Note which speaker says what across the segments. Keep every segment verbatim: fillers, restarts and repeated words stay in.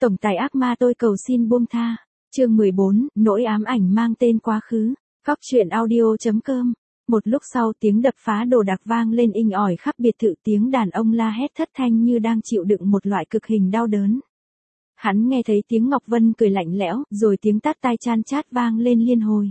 Speaker 1: Tổng tài ác ma tôi cầu xin buông tha. Chương mười bốn, nỗi ám ảnh mang tên quá khứ. Góc truyện audio.com. Một lúc sau tiếng đập phá đồ đạc vang lên inh ỏi khắp biệt thự, tiếng đàn ông la hét thất thanh như đang chịu đựng một loại cực hình đau đớn. Hắn nghe thấy tiếng Ngọc Vân cười lạnh lẽo, rồi tiếng tát tai chan chát vang lên liên hồi.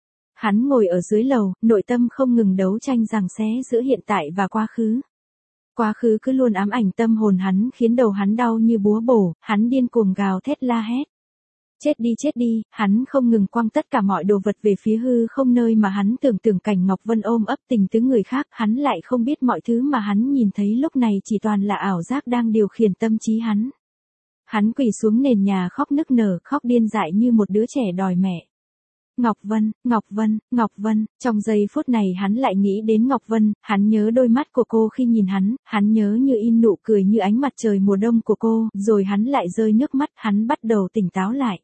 Speaker 1: Hắn ngồi ở dưới lầu, nội tâm không ngừng đấu tranh giằng xé giữa hiện tại và quá khứ. Quá khứ cứ luôn ám ảnh tâm hồn hắn, khiến đầu hắn đau như búa bổ, hắn điên cuồng gào thét la hét. Chết đi chết đi, hắn không ngừng quăng tất cả mọi đồ vật về phía hư không, nơi mà hắn tưởng tượng cảnh Ngọc Vân ôm ấp tình tứ người khác, hắn lại không biết mọi thứ mà hắn nhìn thấy lúc này chỉ toàn là ảo giác đang điều khiển tâm trí hắn. Hắn quỳ xuống nền nhà khóc nức nở, khóc điên dại như một đứa trẻ đòi mẹ. Ngọc Vân, Ngọc Vân, Ngọc Vân, trong giây phút này hắn lại nghĩ đến Ngọc Vân, hắn nhớ đôi mắt của cô khi nhìn hắn, hắn nhớ như in nụ cười như ánh mặt trời mùa đông của cô, rồi hắn lại rơi nước mắt, hắn bắt đầu tỉnh táo lại.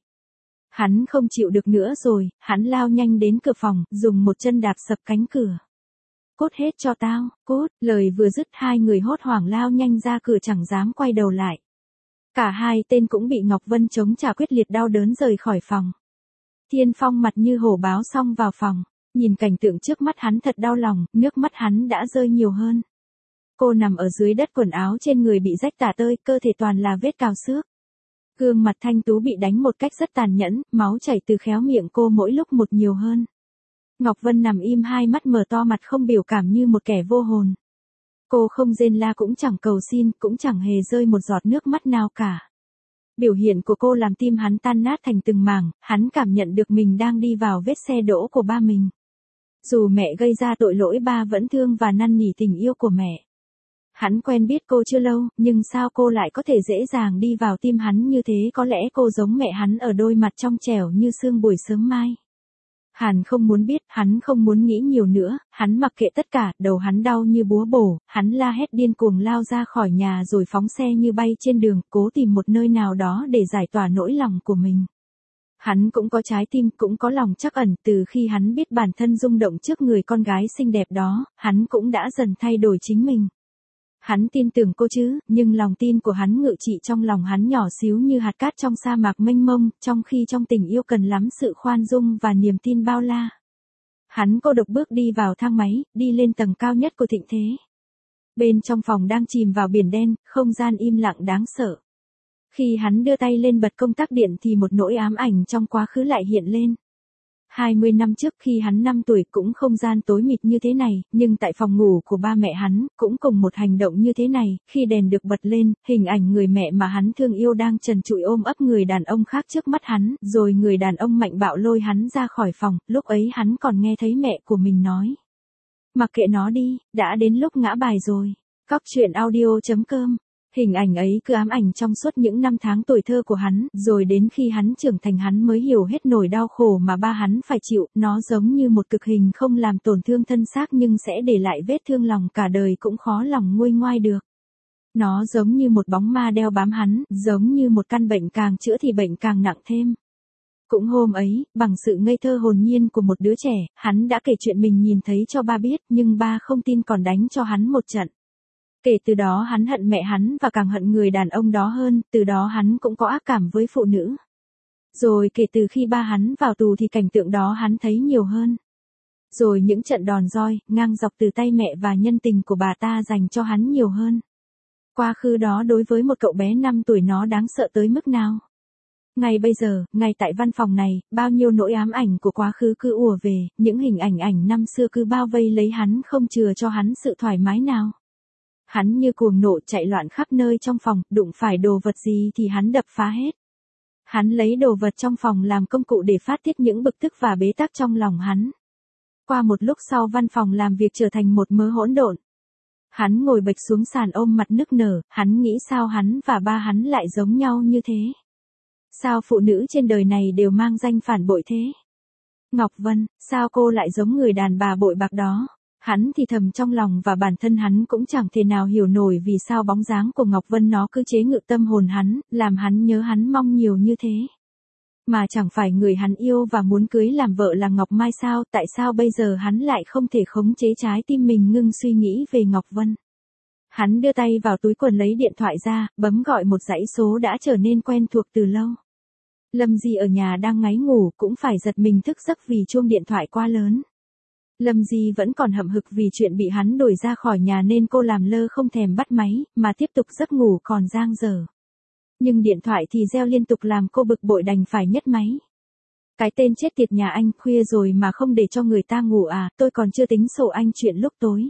Speaker 1: Hắn không chịu được nữa rồi, hắn lao nhanh đến cửa phòng, dùng một chân đạp sập cánh cửa. Cút hết cho tao, cút, lời vừa dứt hai người hốt hoảng lao nhanh ra cửa chẳng dám quay đầu lại. Cả hai tên cũng bị Ngọc Vân chống trả quyết liệt đau đớn rời khỏi phòng. Thiên Phong mặt như hổ báo xông vào phòng, nhìn cảnh tượng trước mắt hắn thật đau lòng, nước mắt hắn đã rơi nhiều hơn. Cô nằm ở dưới đất, quần áo trên người bị rách tả tơi, cơ thể toàn là vết cào xước. Gương mặt thanh tú bị đánh một cách rất tàn nhẫn, máu chảy từ khéo miệng cô mỗi lúc một nhiều hơn. Ngọc Vân nằm im, hai mắt mở to, mặt không biểu cảm như một kẻ vô hồn. Cô không rên la cũng chẳng cầu xin, cũng chẳng hề rơi một giọt nước mắt nào cả. Biểu hiện của cô làm tim hắn tan nát thành từng mảng, hắn cảm nhận được mình đang đi vào vết xe đỗ của ba mình. Dù mẹ gây ra tội lỗi, ba vẫn thương và năn nỉ tình yêu của mẹ. Hắn quen biết cô chưa lâu, nhưng sao cô lại có thể dễ dàng đi vào tim hắn như thế? Có lẽ cô giống mẹ hắn ở đôi mặt trong trẻo như sương buổi sớm mai. Hắn không muốn biết, hắn không muốn nghĩ nhiều nữa, hắn mặc kệ tất cả, đầu hắn đau như búa bổ, hắn la hét điên cuồng lao ra khỏi nhà rồi phóng xe như bay trên đường, cố tìm một nơi nào đó để giải tỏa nỗi lòng của mình. Hắn cũng có trái tim, cũng có lòng trắc ẩn, từ khi hắn biết bản thân rung động trước người con gái xinh đẹp đó, hắn cũng đã dần thay đổi chính mình. Hắn tin tưởng cô chứ, nhưng lòng tin của hắn ngự trị trong lòng hắn nhỏ xíu như hạt cát trong sa mạc mênh mông, trong khi trong tình yêu cần lắm sự khoan dung và niềm tin bao la. Hắn cô độc bước đi vào thang máy, đi lên tầng cao nhất của thịnh thế. Bên trong phòng đang chìm vào biển đen, không gian im lặng đáng sợ. Khi hắn đưa tay lên bật công tắc điện thì một nỗi ám ảnh trong quá khứ lại hiện lên. hai mươi năm trước khi hắn năm tuổi cũng không gian tối mịt như thế này, nhưng tại phòng ngủ của ba mẹ hắn, cũng cùng một hành động như thế này, khi đèn được bật lên, hình ảnh người mẹ mà hắn thương yêu đang trần trụi ôm ấp người đàn ông khác trước mắt hắn, rồi người đàn ông mạnh bạo lôi hắn ra khỏi phòng, lúc ấy hắn còn nghe thấy mẹ của mình nói. Mặc kệ nó đi, đã đến lúc ngã bài rồi. Góc truyện audio.com. Hình ảnh ấy cứ ám ảnh trong suốt những năm tháng tuổi thơ của hắn, rồi đến khi hắn trưởng thành hắn mới hiểu hết nỗi đau khổ mà ba hắn phải chịu, nó giống như một cực hình không làm tổn thương thân xác nhưng sẽ để lại vết thương lòng cả đời cũng khó lòng nguôi ngoai được. Nó giống như một bóng ma đeo bám hắn, giống như một căn bệnh càng chữa thì bệnh càng nặng thêm. Cũng hôm ấy, bằng sự ngây thơ hồn nhiên của một đứa trẻ, hắn đã kể chuyện mình nhìn thấy cho ba biết, nhưng ba không tin còn đánh cho hắn một trận. Kể từ đó hắn hận mẹ hắn và càng hận người đàn ông đó hơn, từ đó hắn cũng có ác cảm với phụ nữ. Rồi kể từ khi ba hắn vào tù thì cảnh tượng đó hắn thấy nhiều hơn. Rồi những trận đòn roi, ngang dọc từ tay mẹ và nhân tình của bà ta dành cho hắn nhiều hơn. Quá khứ đó đối với một cậu bé năm tuổi nó đáng sợ tới mức nào? Ngay bây giờ, ngay tại văn phòng này, bao nhiêu nỗi ám ảnh của quá khứ cứ ùa về, những hình ảnh ảnh năm xưa cứ bao vây lấy hắn không chừa cho hắn sự thoải mái nào. Hắn như cuồng nộ chạy loạn khắp nơi trong phòng, đụng phải đồ vật gì thì hắn đập phá hết. Hắn lấy đồ vật trong phòng làm công cụ để phát tiết những bực tức và bế tắc trong lòng hắn. Qua một lúc sau văn phòng làm việc trở thành một mớ hỗn độn. Hắn ngồi bệt xuống sàn ôm mặt nức nở, hắn nghĩ sao hắn và ba hắn lại giống nhau như thế. Sao phụ nữ trên đời này đều mang danh phản bội thế? Ngọc Vân, sao cô lại giống người đàn bà bội bạc đó? Hắn thì thầm trong lòng và bản thân hắn cũng chẳng thể nào hiểu nổi vì sao bóng dáng của Ngọc Vân nó cứ chế ngự tâm hồn hắn, làm hắn nhớ hắn mong nhiều như thế. Mà chẳng phải người hắn yêu và muốn cưới làm vợ là Ngọc Mai sao, tại sao bây giờ hắn lại không thể khống chế trái tim mình ngưng suy nghĩ về Ngọc Vân? Hắn đưa tay vào túi quần lấy điện thoại ra, bấm gọi một dãy số đã trở nên quen thuộc từ lâu. Lâm Di ở nhà đang ngáy ngủ cũng phải giật mình thức giấc vì chuông điện thoại quá lớn. Lâm Di vẫn còn hậm hực vì chuyện bị hắn đuổi ra khỏi nhà nên cô làm lơ không thèm bắt máy, mà tiếp tục giấc ngủ còn dang dở. Nhưng điện thoại thì reo liên tục làm cô bực bội đành phải nhấc máy. Cái tên chết tiệt nhà anh, khuya rồi mà không để cho người ta ngủ à, tôi còn chưa tính sổ anh chuyện lúc tối.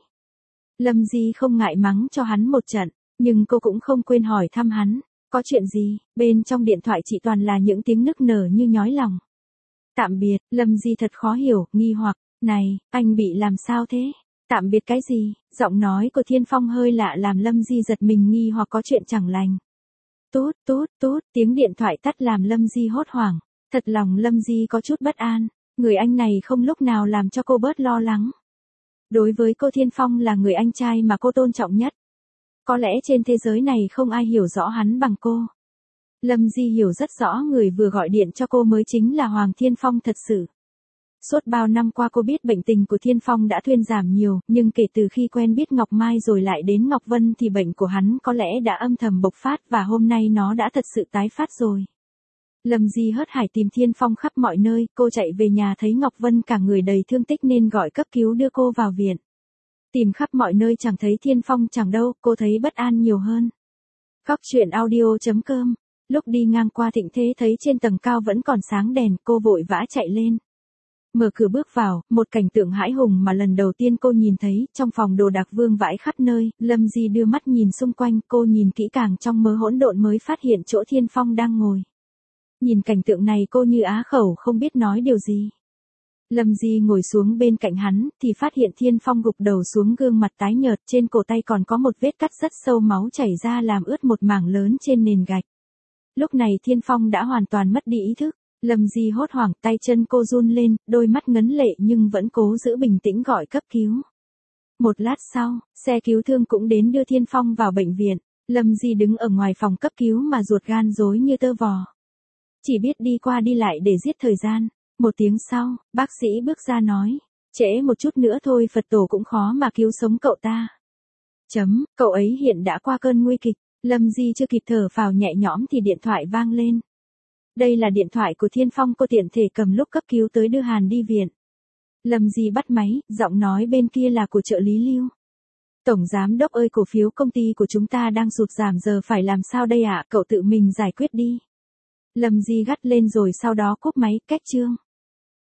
Speaker 1: Lâm Di không ngại mắng cho hắn một trận, nhưng cô cũng không quên hỏi thăm hắn, có chuyện gì, bên trong điện thoại chỉ toàn là những tiếng nức nở như nhói lòng. Tạm biệt, Lâm Di thật khó hiểu, nghi hoặc, này, anh bị làm sao thế? Tạm biệt cái gì? Giọng nói của Thiên Phong hơi lạ làm Lâm Di giật mình nghi hoặc có chuyện chẳng lành. Tút, tút, tút, tiếng điện thoại tắt làm Lâm Di hốt hoảng. Thật lòng Lâm Di có chút bất an, người anh này không lúc nào làm cho cô bớt lo lắng. Đối với cô Thiên Phong là người anh trai mà cô tôn trọng nhất. Có lẽ trên thế giới này không ai hiểu rõ hắn bằng cô. Lâm Di hiểu rất rõ người vừa gọi điện cho cô mới chính là Hoàng Thiên Phong thật sự. Suốt bao năm qua cô biết bệnh tình của Thiên Phong đã thuyên giảm nhiều, nhưng kể từ khi quen biết Ngọc Mai rồi lại đến Ngọc Vân thì bệnh của hắn có lẽ đã âm thầm bộc phát và hôm nay nó đã thật sự tái phát rồi. Lâm Di hớt hải tìm Thiên Phong khắp mọi nơi, cô chạy về nhà thấy Ngọc Vân cả người đầy thương tích nên gọi cấp cứu đưa cô vào viện. Tìm khắp mọi nơi chẳng thấy Thiên Phong chẳng đâu, cô thấy bất an nhiều hơn. Góc truyện audio chấm com. Lúc đi ngang qua Thịnh Thế thấy trên tầng cao vẫn còn sáng đèn, cô vội vã chạy lên. Mở cửa bước vào, một cảnh tượng hãi hùng mà lần đầu tiên cô nhìn thấy, trong phòng đồ đạc vương vãi khắp nơi, Lâm Di đưa mắt nhìn xung quanh, cô nhìn kỹ càng trong mớ hỗn độn mới phát hiện chỗ Thiên Phong đang ngồi. Nhìn cảnh tượng này cô như á khẩu không biết nói điều gì. Lâm Di ngồi xuống bên cạnh hắn, thì phát hiện Thiên Phong gục đầu xuống gương mặt tái nhợt, trên cổ tay còn có một vết cắt rất sâu máu chảy ra làm ướt một mảng lớn trên nền gạch. Lúc này Thiên Phong đã hoàn toàn mất đi ý thức. Lâm Di hốt hoảng, tay chân cô run lên, đôi mắt ngấn lệ nhưng vẫn cố giữ bình tĩnh gọi cấp cứu. Một lát sau, xe cứu thương cũng đến đưa Thiên Phong vào bệnh viện. Lâm Di đứng ở ngoài phòng cấp cứu mà ruột gan rối như tơ vò. Chỉ biết đi qua đi lại để giết thời gian. Một tiếng sau, bác sĩ bước ra nói, trễ một chút nữa thôi Phật tổ cũng khó mà cứu sống cậu ta. Chấm, cậu ấy hiện đã qua cơn nguy kịch. Lâm Di chưa kịp thở phào nhẹ nhõm thì điện thoại vang lên. Đây là điện thoại của Thiên Phong, cô tiện thể cầm lúc cấp cứu tới đưa Hàn đi viện. Lâm Di bắt máy, giọng nói bên kia là của trợ lý Lưu. Tổng giám đốc ơi, cổ phiếu công ty của chúng ta đang sụt giảm, giờ phải làm sao đây ạ, cậu tự mình giải quyết đi. Lâm Di gắt lên rồi sau đó cúp máy, cách chương.